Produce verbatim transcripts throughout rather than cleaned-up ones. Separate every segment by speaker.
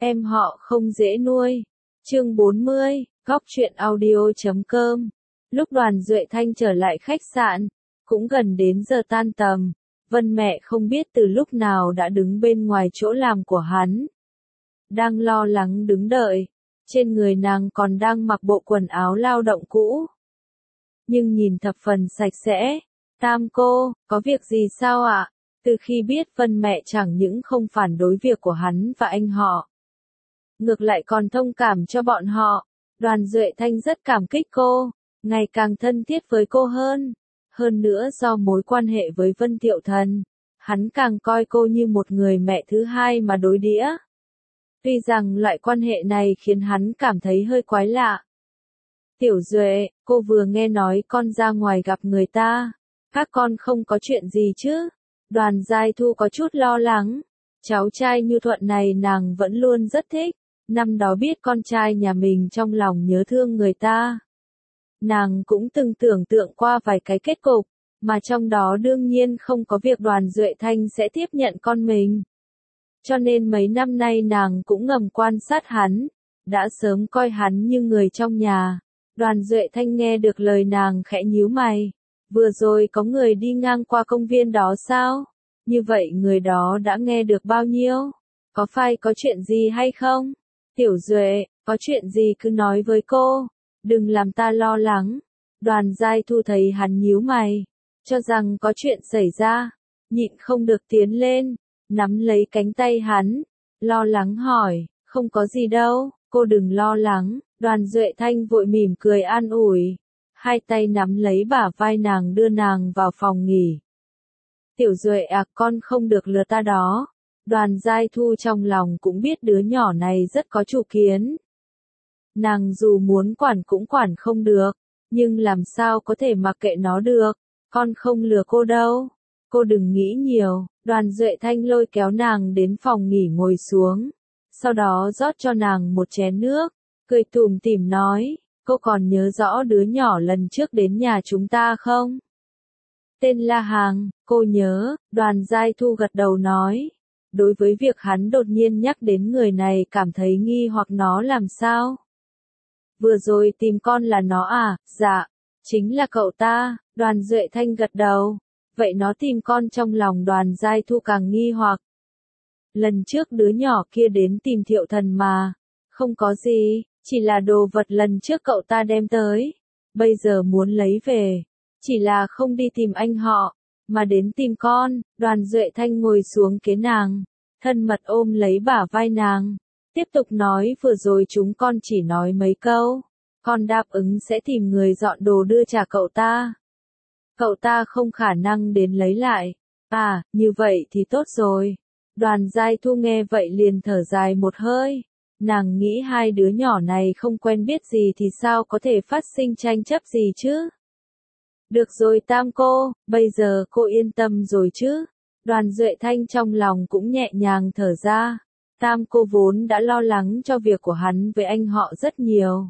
Speaker 1: Em họ không dễ nuôi. Chương bốn mươi, góc truyện audio chấm com. Lúc Đoàn Duệ Thanh trở lại khách sạn, cũng gần đến giờ tan tầm, Vân mẹ không biết từ lúc nào đã đứng bên ngoài chỗ làm của hắn. Đang lo lắng đứng đợi, trên người nàng còn đang mặc bộ quần áo lao động cũ. Nhưng nhìn thập phần sạch sẽ. Tam cô, có việc gì sao ạ? Từ khi biết Vân mẹ chẳng những không phản đối việc của hắn và anh họ, ngược lại còn thông cảm cho bọn họ, Đoàn Duệ Thanh rất cảm kích cô, ngày càng thân thiết với cô hơn. Hơn nữa do mối quan hệ với Vân Thiệu Thần, hắn càng coi cô như một người mẹ thứ hai mà đối đĩa. Tuy rằng loại quan hệ này khiến hắn cảm thấy hơi quái lạ. Tiểu Duệ, cô vừa nghe nói con ra ngoài gặp người ta. Các con không có chuyện gì chứ? Đoàn Giai Thu có chút lo lắng. Cháu trai Như Thuận này nàng vẫn luôn rất thích. Năm đó biết con trai nhà mình trong lòng nhớ thương người ta, nàng cũng từng tưởng tượng qua vài cái kết cục, mà trong đó đương nhiên không có việc Đoàn Duệ Thanh sẽ tiếp nhận con mình. Cho nên mấy năm nay nàng cũng ngầm quan sát hắn, đã sớm coi hắn như người trong nhà. Đoàn Duệ Thanh nghe được lời nàng khẽ nhíu mày. Vừa rồi có người đi ngang qua công viên đó sao? Như vậy người đó đã nghe được bao nhiêu? Có phải có chuyện gì hay không? Tiểu Duệ, có chuyện gì cứ nói với cô, đừng làm ta lo lắng. Đoàn Giai Thu thấy hắn nhíu mày, cho rằng có chuyện xảy ra, nhịn không được tiến lên, nắm lấy cánh tay hắn, lo lắng hỏi, không có gì đâu, cô đừng lo lắng. Đoàn Duệ Thanh vội mỉm cười an ủi, hai tay nắm lấy bả vai nàng đưa nàng vào phòng nghỉ. Tiểu Duệ à, con không được lừa ta đó. Đoàn Giai Thu trong lòng cũng biết đứa nhỏ này rất có chủ kiến. Nàng dù muốn quản cũng quản không được, nhưng làm sao có thể mặc kệ nó được, con không lừa cô đâu. Cô đừng nghĩ nhiều. Đoàn Duệ Thanh lôi kéo nàng đến phòng nghỉ ngồi xuống, sau đó rót cho nàng một chén nước, cười tủm tỉm nói, cô còn nhớ rõ đứa nhỏ lần trước đến nhà chúng ta không? Tên La Hàng, cô nhớ. Đoàn Giai Thu gật đầu nói. Đối với việc hắn đột nhiên nhắc đến người này cảm thấy nghi hoặc nó làm sao? Vừa rồi tìm con là nó à? Dạ, chính là cậu ta. Đoàn Duệ Thanh gật đầu. Vậy nó tìm con trong lòng Đoàn Giai Thu càng nghi hoặc. Lần trước đứa nhỏ kia đến tìm Thiệu Thần mà. Không có gì, chỉ là đồ vật lần trước cậu ta đem tới. Bây giờ muốn lấy về. Chỉ là không đi tìm anh họ, mà đến tìm con. Đoàn Duệ Thanh ngồi xuống kế nàng, thân mật ôm lấy bả vai nàng, tiếp tục nói vừa rồi chúng con chỉ nói mấy câu, con đáp ứng sẽ tìm người dọn đồ đưa trả cậu ta. Cậu ta không khả năng đến lấy lại. À, như vậy thì tốt rồi. Đoàn Giai Thu nghe vậy liền thở dài một hơi, nàng nghĩ hai đứa nhỏ này không quen biết gì thì sao có thể phát sinh tranh chấp gì chứ. Được rồi Tam cô, bây giờ cô yên tâm rồi chứ? Đoàn Duệ Thanh trong lòng cũng nhẹ nhàng thở ra. Tam cô vốn đã lo lắng cho việc của hắn với anh họ rất nhiều.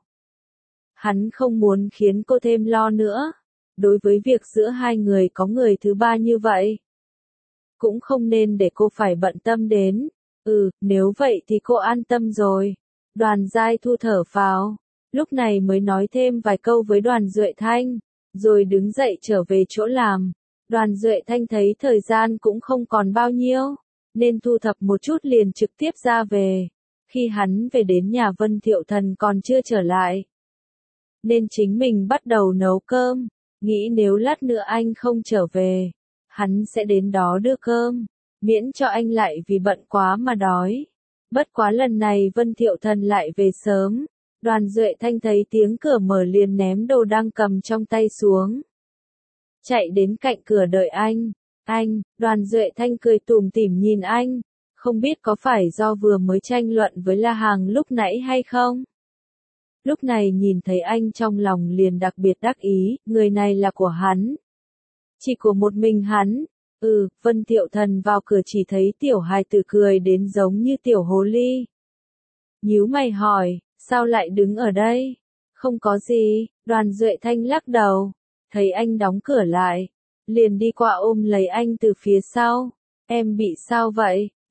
Speaker 1: Hắn không muốn khiến cô thêm lo nữa. Đối với việc giữa hai người có người thứ ba như vậy, cũng không nên để cô phải bận tâm đến. Ừ, nếu vậy thì cô an tâm rồi. Đoàn Giai Thu thở phào, lúc này mới nói thêm vài câu với Đoàn Duệ Thanh, rồi đứng dậy trở về chỗ làm. Đoàn Duệ Thanh thấy thời gian cũng không còn bao nhiêu, nên thu thập một chút liền trực tiếp ra về. Khi hắn về đến nhà Vân Thiệu Thần còn chưa trở lại, nên chính mình bắt đầu nấu cơm, nghĩ nếu lát nữa anh không trở về, hắn sẽ đến đó đưa cơm, miễn cho anh lại vì bận quá mà đói. Bất quá lần này Vân Thiệu Thần lại về sớm. Đoàn Duệ Thanh thấy tiếng cửa mở liền ném đồ đang cầm trong tay xuống, chạy đến cạnh cửa đợi anh. Anh, Đoàn Duệ Thanh cười tủm tỉm nhìn anh, không biết có phải do vừa mới tranh luận với La Hàng lúc nãy hay không? Lúc này nhìn thấy anh trong lòng liền đặc biệt đắc ý, người này là của hắn. Chỉ của một mình hắn. Ừ, Vân Thiệu Thần vào cửa chỉ thấy tiểu hài tử cười đến giống như tiểu hồ ly. Nhíu mày hỏi, sao lại đứng ở đây? Không có gì. Đoàn Duệ Thanh lắc đầu, thấy anh đóng cửa lại, liền đi qua ôm lấy anh từ phía sau. Em bị sao vậy?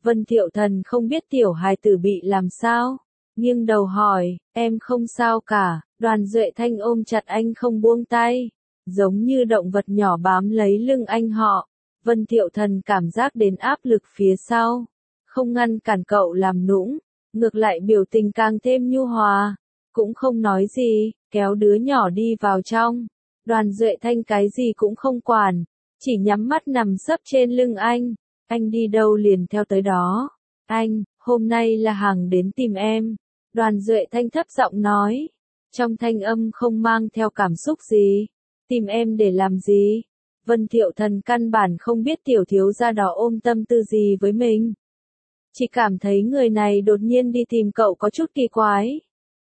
Speaker 1: Vân Thiệu Thần không biết tiểu hài tử bị làm sao, nghiêng đầu hỏi, em không sao cả. Đoàn Duệ Thanh ôm chặt anh không buông tay, giống như động vật nhỏ bám lấy lưng anh họ. Vân Thiệu Thần cảm giác đến áp lực phía sau, không ngăn cản cậu làm nũng, ngược lại biểu tình càng thêm nhu hòa, cũng không nói gì, kéo đứa nhỏ đi vào trong. Đoàn Duệ Thanh cái gì cũng không quản, chỉ nhắm mắt nằm sấp trên lưng anh, anh đi đâu liền theo tới đó. Anh, hôm nay là Hằng đến tìm em. Đoàn Duệ Thanh thấp giọng nói, trong thanh âm không mang theo cảm xúc gì. Tìm em để làm gì? Vân Thiệu Thần căn bản không biết tiểu thiếu gia đó ôm tâm tư gì với mình. Chỉ cảm thấy người này đột nhiên đi tìm cậu có chút kỳ quái.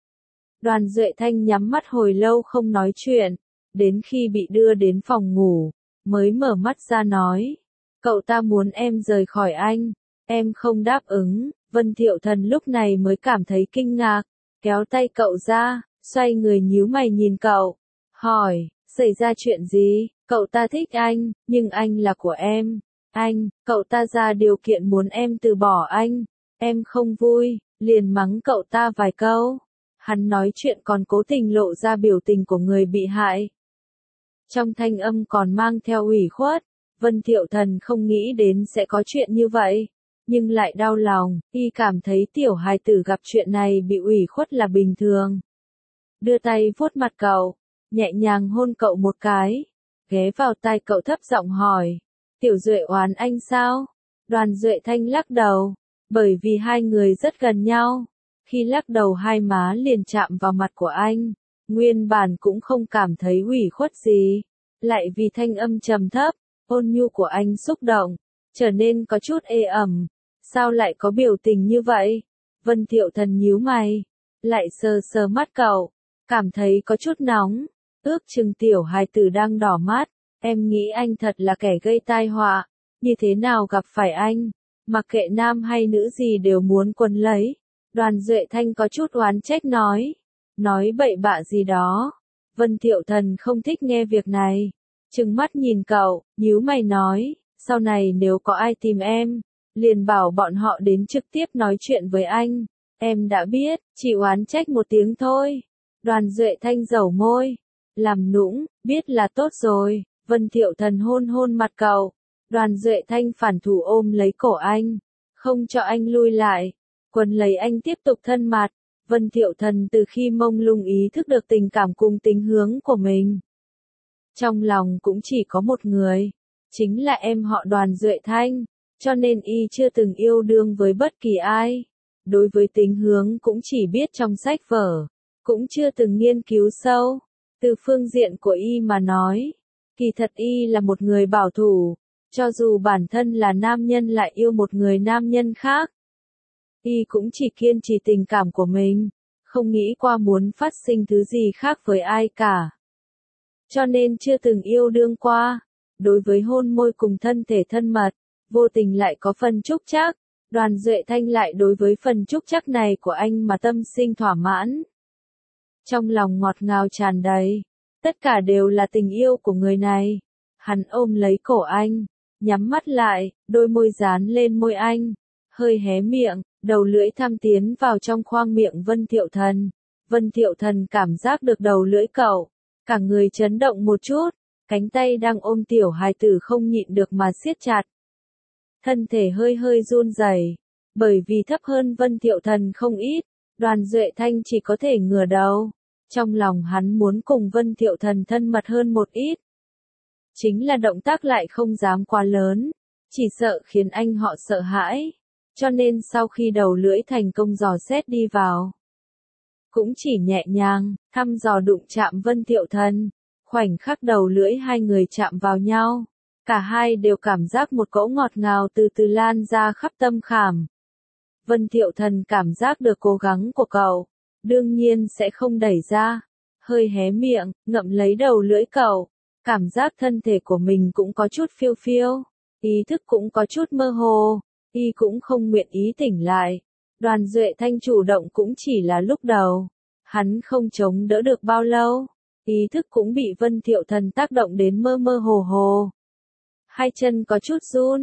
Speaker 1: Đoàn Duệ Thanh nhắm mắt hồi lâu không nói chuyện, đến khi bị đưa đến phòng ngủ, mới mở mắt ra nói, cậu ta muốn em rời khỏi anh, em không đáp ứng. Vân Thiệu Thần lúc này mới cảm thấy kinh ngạc, kéo tay cậu ra, xoay người nhíu mày nhìn cậu, hỏi, xảy ra chuyện gì? Cậu ta thích anh, nhưng anh là của em. Anh, cậu ta ra điều kiện muốn em từ bỏ anh. Em không vui, liền mắng cậu ta vài câu. Hắn nói chuyện còn cố tình lộ ra biểu tình của người bị hại. Trong thanh âm còn mang theo ủy khuất. Vân Thiệu Thần không nghĩ đến sẽ có chuyện như vậy, nhưng lại đau lòng, y cảm thấy tiểu hài tử gặp chuyện này bị ủy khuất là bình thường. Đưa tay vuốt mặt cậu, nhẹ nhàng hôn cậu một cái, ghé vào tai cậu thấp giọng hỏi, tiểu Duệ oán anh sao? Đoàn Duệ Thanh lắc đầu, bởi vì hai người rất gần nhau, khi lắc đầu hai má liền chạm vào mặt của anh, nguyên bản cũng không cảm thấy ủy khuất gì, lại vì thanh âm trầm thấp, ôn nhu của anh xúc động, trở nên có chút ê ẩm. Sao lại có biểu tình như vậy? Vân Thiệu Thần nhíu mày, lại sờ sờ mắt cậu, cảm thấy có chút nóng, ước chừng tiểu hài tử đang đỏ mắt, em nghĩ anh thật là kẻ gây tai họa, như thế nào gặp phải anh, mặc kệ nam hay nữ gì đều muốn quấn lấy. Đoàn Duệ Thanh có chút oán trách nói, nói bậy bạ gì đó. Vân Thiệu Thần không thích nghe việc này, trừng mắt nhìn cậu, nhíu mày nói, sau này nếu có ai tìm em, liền bảo bọn họ đến trực tiếp nói chuyện với anh. Em đã biết, chỉ oán trách một tiếng thôi. Đoàn Duệ Thanh dẩu môi, làm nũng, biết là tốt rồi. Vân Thiệu Thần hôn hôn mặt cậu. Đoàn Duệ Thanh phản thủ ôm lấy cổ anh, không cho anh lui lại, quấn lấy anh tiếp tục thân mật. Vân Thiệu Thần từ khi mông lung ý thức được tình cảm cùng tính hướng của mình, trong lòng cũng chỉ có một người, chính là em họ Đoàn Duệ Thanh, cho nên y chưa từng yêu đương với bất kỳ ai. Đối với tính hướng cũng chỉ biết trong sách vở, cũng chưa từng nghiên cứu sâu. Từ phương diện của y mà nói, kỳ thật y là một người bảo thủ, cho dù bản thân là nam nhân lại yêu một người nam nhân khác. Y cũng chỉ kiên trì tình cảm của mình, không nghĩ qua muốn phát sinh thứ gì khác với ai cả. Cho nên chưa từng yêu đương qua. Đối với hôn môi cùng thân thể thân mật, vô tình lại có phần trúc trắc. Đoàn Duệ Thanh lại đối với phần trúc trắc này của anh mà tâm sinh thỏa mãn. Trong lòng ngọt ngào tràn đầy, tất cả đều là tình yêu của người này. Hắn ôm lấy cổ anh, nhắm mắt lại, đôi môi dán lên môi anh, hơi hé miệng, đầu lưỡi thăm tiến vào trong khoang miệng Vân Thiệu Thần. Vân Thiệu Thần cảm giác được đầu lưỡi cậu, cả người chấn động một chút, cánh tay đang ôm tiểu hài tử không nhịn được mà siết chặt. Thân thể hơi hơi run rẩy, bởi vì thấp hơn Vân Thiệu Thần không ít, Đoàn Duệ Thanh chỉ có thể ngửa đầu. Trong lòng hắn muốn cùng Vân Thiệu Thần thân mật hơn một ít. Chính là động tác lại không dám quá lớn, chỉ sợ khiến anh họ sợ hãi. Cho nên sau khi đầu lưỡi thành công dò xét đi vào, cũng chỉ nhẹ nhàng, thăm dò đụng chạm Vân Thiệu Thần. Khoảnh khắc đầu lưỡi hai người chạm vào nhau, cả hai đều cảm giác một cỗ ngọt ngào từ từ lan ra khắp tâm khảm. Vân Thiệu Thần cảm giác được cố gắng của cậu, đương nhiên sẽ không đẩy ra, hơi hé miệng, ngậm lấy đầu lưỡi cậu, cảm giác thân thể của mình cũng có chút phiêu phiêu, ý thức cũng có chút mơ hồ, y cũng không nguyện ý tỉnh lại. Đoàn Duệ Thanh chủ động cũng chỉ là lúc đầu, hắn không chống đỡ được bao lâu, ý thức cũng bị Vân Thiệu Thần tác động đến mơ mơ hồ hồ. Hai chân có chút run,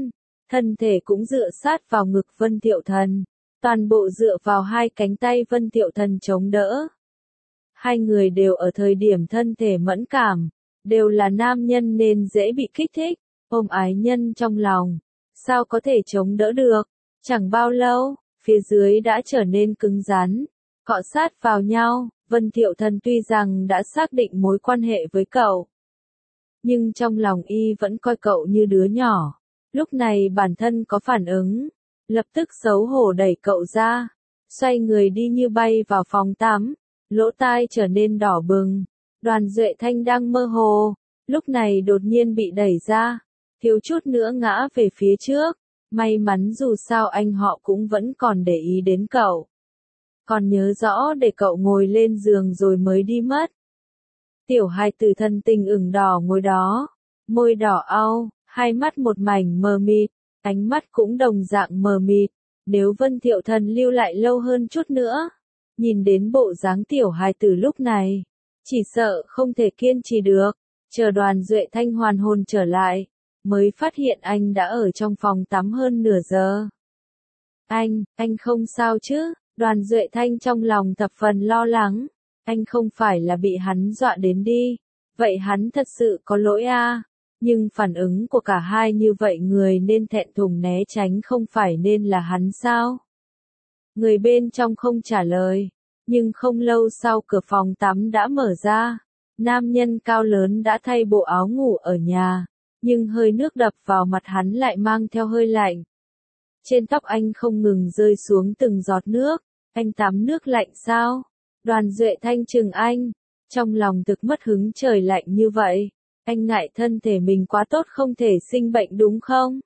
Speaker 1: thân thể cũng dựa sát vào ngực Vân Thiệu Thần, toàn bộ dựa vào hai cánh tay Vân Thiệu Thần chống đỡ. Hai người đều ở thời điểm thân thể mẫn cảm, đều là nam nhân nên dễ bị kích thích, ôm ái nhân trong lòng, sao có thể chống đỡ được. Chẳng bao lâu, phía dưới đã trở nên cứng rắn, cọ sát vào nhau. Vân Thiệu Thần tuy rằng đã xác định mối quan hệ với cậu, nhưng trong lòng y vẫn coi cậu như đứa nhỏ. Lúc này bản thân có phản ứng, lập tức xấu hổ đẩy cậu ra, xoay người đi như bay vào phòng tắm, lỗ tai trở nên đỏ bừng. Đoàn Duệ Thanh đang mơ hồ, lúc này đột nhiên bị đẩy ra, thiếu chút nữa ngã về phía trước. May mắn dù sao anh họ cũng vẫn còn để ý đến cậu, còn nhớ rõ để cậu ngồi lên giường rồi mới đi mất. Tiểu hài tử thân tình ửng đỏ ngồi đó, môi đỏ au, hai mắt một mảnh mờ mịt, ánh mắt cũng đồng dạng mờ mịt. Nếu Vân Thiệu Thần lưu lại lâu hơn chút nữa, nhìn đến bộ dáng tiểu hài tử lúc này, chỉ sợ không thể kiên trì được. Chờ Đoàn Duệ Thanh hoàn hồn trở lại, mới phát hiện anh đã ở trong phòng tắm hơn nửa giờ. Anh, anh không sao chứ? Đoàn Duệ Thanh trong lòng thập phần lo lắng. Anh không phải là bị hắn dọa đến đi. Vậy hắn thật sự có lỗi à? Nhưng phản ứng của cả hai như vậy người nên thẹn thùng né tránh không phải nên là hắn sao? Người bên trong không trả lời. Nhưng không lâu sau cửa phòng tắm đã mở ra. Nam nhân cao lớn đã thay bộ áo ngủ ở nhà. Nhưng hơi nước đập vào mặt hắn lại mang theo hơi lạnh. Trên tóc anh không ngừng rơi xuống từng giọt nước. Anh tắm nước lạnh sao? Đoàn Duệ Thanh chừng anh. Trong lòng thực mất hứng trời lạnh như vậy. Anh ngại thân thể mình quá tốt không thể sinh bệnh đúng không?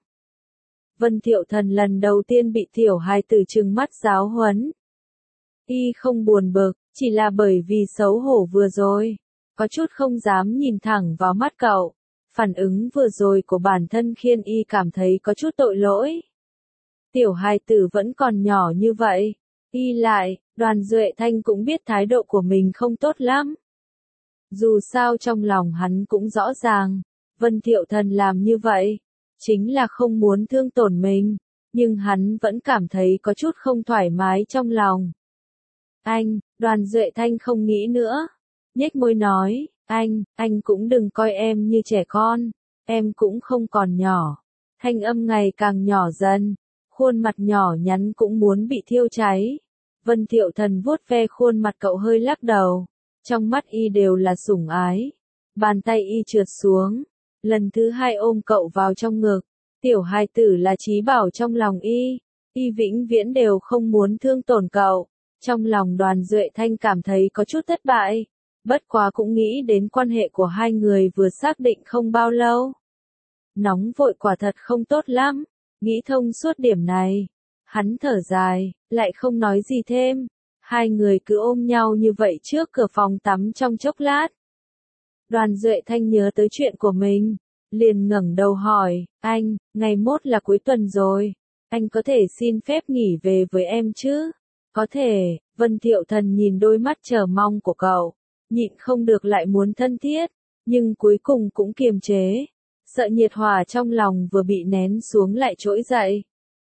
Speaker 1: Vân Thiệu Thần lần đầu tiên bị tiểu hài tử trừng mắt giáo huấn. Y không buồn bực, chỉ là bởi vì xấu hổ vừa rồi. Có chút không dám nhìn thẳng vào mắt cậu. Phản ứng vừa rồi của bản thân khiến y cảm thấy có chút tội lỗi. Tiểu hài tử vẫn còn nhỏ như vậy. Y lại, Đoàn Duệ Thanh cũng biết thái độ của mình không tốt lắm. Dù sao trong lòng hắn cũng rõ ràng, Vân Thiệu Thần làm như vậy, chính là không muốn thương tổn mình, nhưng hắn vẫn cảm thấy có chút không thoải mái trong lòng. Anh, Đoàn Duệ Thanh không nghĩ nữa, nhếch môi nói, anh, anh cũng đừng coi em như trẻ con, em cũng không còn nhỏ. Thanh âm ngày càng nhỏ dần, khuôn mặt nhỏ nhắn cũng muốn bị thiêu cháy. Vân Thiệu Thần vuốt ve khuôn mặt cậu hơi lắc đầu, trong mắt y đều là sủng ái. Bàn tay y trượt xuống, lần thứ hai ôm cậu vào trong ngực. Tiểu hài tử là trí bảo trong lòng y, y vĩnh viễn đều không muốn thương tổn cậu. Trong lòng Đoàn Duệ Thanh cảm thấy có chút thất bại, bất quá cũng nghĩ đến quan hệ của hai người vừa xác định không bao lâu. Nóng vội quả thật không tốt lắm, nghĩ thông suốt điểm này. Hắn thở dài, lại không nói gì thêm. Hai người cứ ôm nhau như vậy trước cửa phòng tắm trong chốc lát. Đoàn Duệ Thanh nhớ tới chuyện của mình, liền ngẩng đầu hỏi, anh, ngày mốt là cuối tuần rồi, anh có thể xin phép nghỉ về với em chứ? Có thể. Vân Thiệu Thần nhìn đôi mắt chờ mong của cậu, nhịn không được lại muốn thân thiết, nhưng cuối cùng cũng kiềm chế, sợ nhiệt hỏa trong lòng vừa bị nén xuống lại trỗi dậy.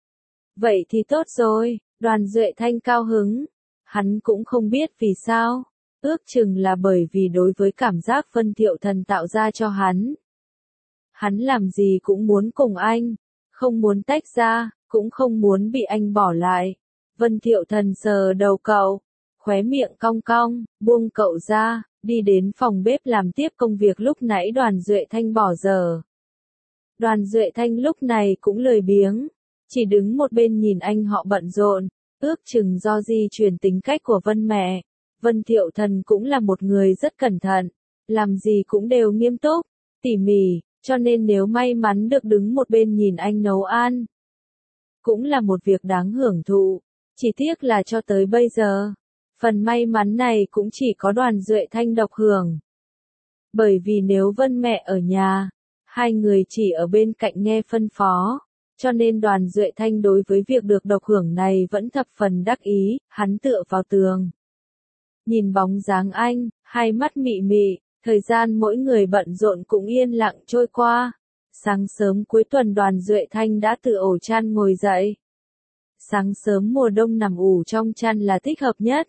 Speaker 1: Vậy thì tốt rồi, Đoàn Duệ Thanh cao hứng. Hắn cũng không biết vì sao, ước chừng là bởi vì đối với cảm giác Vân Thiệu Thần tạo ra cho hắn. Hắn làm gì cũng muốn cùng anh, không muốn tách ra, cũng không muốn bị anh bỏ lại. Vân Thiệu Thần sờ đầu cậu, khóe miệng cong cong, buông cậu ra, đi đến phòng bếp làm tiếp công việc lúc nãy Đoàn Duệ Thanh bỏ dở. Đoàn Duệ Thanh lúc này cũng lười biếng, chỉ đứng một bên nhìn anh họ bận rộn. Ước chừng do di truyền tính cách của Vân mẹ, Vân Thiệu Thần cũng là một người rất cẩn thận, làm gì cũng đều nghiêm túc, tỉ mỉ, cho nên nếu may mắn được đứng một bên nhìn anh nấu ăn, cũng là một việc đáng hưởng thụ. Chỉ tiếc là cho tới bây giờ, phần may mắn này cũng chỉ có Đoàn Duệ Thanh độc hưởng. Bởi vì nếu Vân mẹ ở nhà, hai người chỉ ở bên cạnh nghe phân phó. Cho nên Đoàn Duệ Thanh đối với việc được độc hưởng này vẫn thập phần đắc ý, hắn tựa vào tường. Nhìn bóng dáng anh, hai mắt mị mị, thời gian mỗi người bận rộn cũng yên lặng trôi qua. Sáng sớm cuối tuần Đoàn Duệ Thanh đã từ ổ chăn ngồi dậy. Sáng sớm mùa đông nằm ủ trong chăn là thích hợp nhất.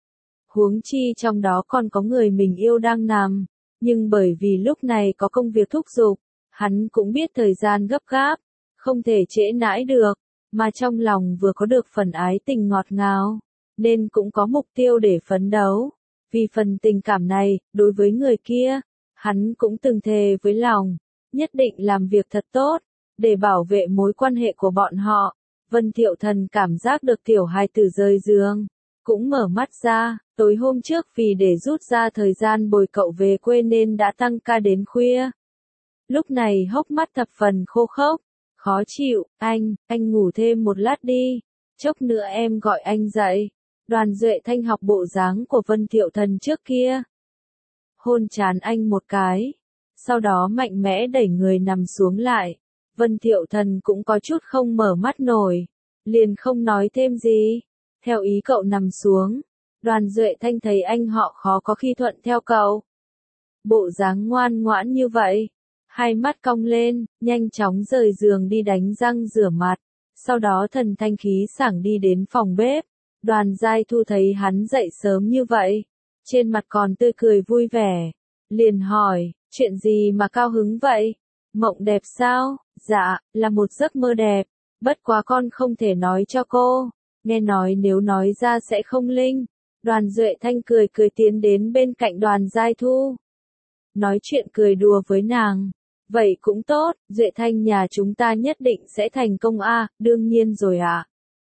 Speaker 1: Huống chi trong đó còn có người mình yêu đang nằm, nhưng bởi vì lúc này có công việc thúc giục, hắn cũng biết thời gian gấp gáp, không thể trễ nãi được, mà trong lòng vừa có được phần ái tình ngọt ngào, nên cũng có mục tiêu để phấn đấu. Vì phần tình cảm này, đối với người kia, hắn cũng từng thề với lòng, nhất định làm việc thật tốt, để bảo vệ mối quan hệ của bọn họ. Vân Thiệu Thần cảm giác được tiểu hài tử rời giường, cũng mở mắt ra, tối hôm trước vì để rút ra thời gian bồi cậu về quê nên đã tăng ca đến khuya. Lúc này hốc mắt thập phần khô khốc, khó chịu, anh, anh ngủ thêm một lát đi, chốc nữa em gọi anh dậy. Đoàn Duệ Thanh học bộ dáng của Vân Thiệu Thần trước kia. Hôn trán anh một cái, sau đó mạnh mẽ đẩy người nằm xuống lại. Vân Thiệu Thần cũng có chút không mở mắt nổi, liền không nói thêm gì. Theo ý cậu nằm xuống, Đoàn Duệ Thanh thấy anh họ khó có khi thuận theo cậu. Bộ dáng ngoan ngoãn như vậy, hai mắt cong lên, nhanh chóng rời giường đi đánh răng rửa mặt, sau đó thần thanh khí sảng đi đến phòng bếp. Đoàn Giai Thu thấy hắn dậy sớm như vậy, trên mặt còn tươi cười vui vẻ, liền hỏi, chuyện gì mà cao hứng vậy? Mộng đẹp sao? Dạ, là một giấc mơ đẹp, bất quá con không thể nói cho cô, nghe nói nếu nói ra sẽ không linh. Đoàn Duệ Thanh cười cười tiến đến bên cạnh Đoàn Giai Thu, nói chuyện cười đùa với nàng. Vậy cũng tốt, Duệ Thanh nhà chúng ta nhất định sẽ thành công a, à, đương nhiên rồi ạ. À.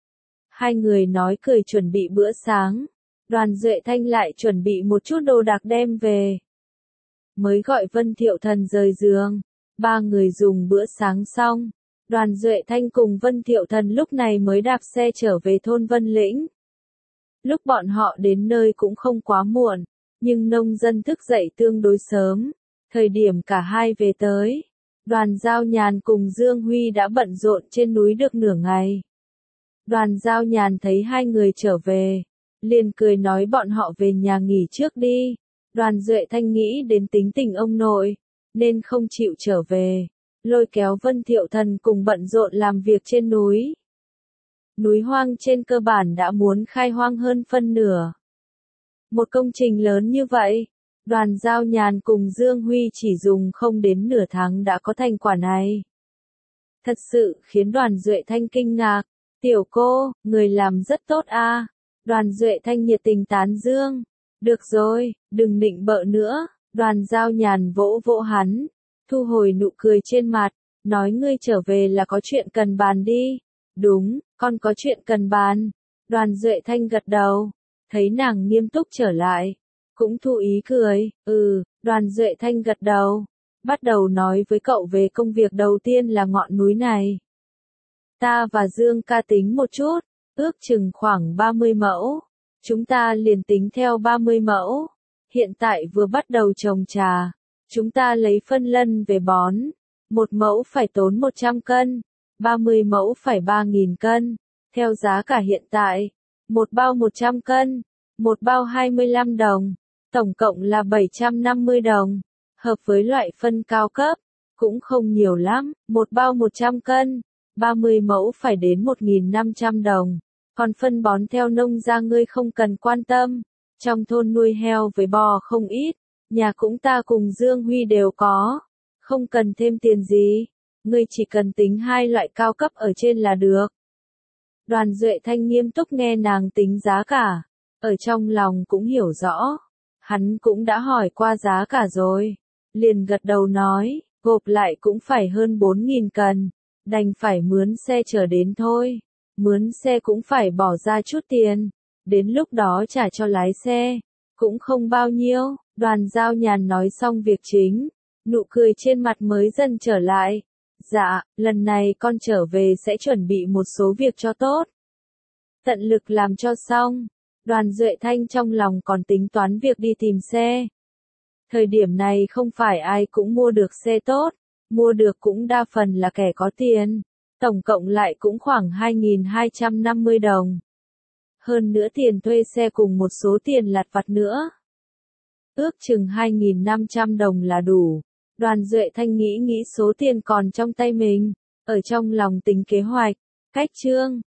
Speaker 1: Hai người nói cười chuẩn bị bữa sáng, Đoàn Duệ Thanh lại chuẩn bị một chút đồ đạc đem về. Mới gọi Vân Thiệu Thần rời giường, ba người dùng bữa sáng xong, Đoàn Duệ Thanh cùng Vân Thiệu Thần lúc này mới đạp xe trở về thôn Vân Lĩnh. Lúc bọn họ đến nơi cũng không quá muộn, nhưng nông dân thức dậy tương đối sớm, thời điểm cả hai về tới, Đoàn Giao Nhàn cùng Dương Huy đã bận rộn trên núi được nửa ngày. Đoàn Giao Nhàn thấy hai người trở về, liền cười nói bọn họ về nhà nghỉ trước đi. Đoàn Duệ Thanh nghĩ đến tính tình ông nội, nên không chịu trở về, lôi kéo Vân Thiệu Thần cùng bận rộn làm việc trên núi. Núi hoang trên cơ bản đã muốn khai hoang hơn phân nửa. Một công trình lớn như vậy, Đoàn Giao Nhàn cùng Dương Huy chỉ dùng không đến nửa tháng đã có thành quả này. Thật sự khiến Đoàn Duệ Thanh kinh ngạc. Tiểu cô, người làm rất tốt a. À. Đoàn Duệ Thanh nhiệt tình tán dương. Được rồi, đừng nịnh bợ nữa. Đoàn Giao Nhàn vỗ vỗ hắn, thu hồi nụ cười trên mặt, nói ngươi trở về là có chuyện cần bàn đi. Đúng, con có chuyện cần bàn. Đoàn Duệ Thanh gật đầu, thấy nàng nghiêm túc trở lại, cũng thu ý cười. Ừ, Đoàn Duệ Thanh gật đầu, bắt đầu nói với cậu về công việc đầu tiên là ngọn núi này. Ta và Dương ca tính một chút, ước chừng khoảng ba mươi mẫu. Chúng ta liền tính theo ba mươi mẫu. Hiện tại vừa bắt đầu trồng trà. Chúng ta lấy phân lân về bón. Một mẫu phải tốn một trăm cân. ba mươi mẫu phải ba nghìn cân. Theo giá cả hiện tại. Một bao một trăm cân. Một bao hai mươi lăm đồng. Tổng cộng là bảy trăm năm mươi đồng. Hợp với loại phân cao cấp. Cũng không nhiều lắm. Một bao một trăm cân. ba mươi mẫu phải đến một nghìn năm trăm đồng. Còn phân bón theo nông gia ngươi không cần quan tâm. Trong thôn nuôi heo với bò không ít. Nhà cũng ta cùng Dương Huy đều có. Không cần thêm tiền gì. Ngươi chỉ cần tính hai loại cao cấp ở trên là được. Đoàn Duệ Thanh nghiêm túc nghe nàng tính giá cả. Ở trong lòng cũng hiểu rõ. Hắn cũng đã hỏi qua giá cả rồi. Liền gật đầu nói, gộp lại cũng phải hơn bốn nghìn cân. Đành phải mướn xe chở đến thôi. Mướn xe cũng phải bỏ ra chút tiền. Đến lúc đó trả cho lái xe. Cũng không bao nhiêu. Đoàn Giao Nhàn nói xong việc chính. Nụ cười trên mặt mới dần trở lại. Dạ, lần này con trở về sẽ chuẩn bị một số việc cho tốt. Tận lực làm cho xong. Đoàn Duệ Thanh trong lòng còn tính toán việc đi tìm xe. Thời điểm này không phải ai cũng mua được xe tốt. Mua được cũng đa phần là kẻ có tiền. Tổng cộng lại cũng khoảng hai nghìn hai trăm năm mươi đồng. Hơn nữa tiền thuê xe cùng một số tiền lặt vặt nữa. Ước chừng hai nghìn năm trăm đồng là đủ. Đoàn Duệ Thanh nghĩ nghĩ số tiền còn trong tay mình, ở trong lòng tính kế hoạch, cách Trương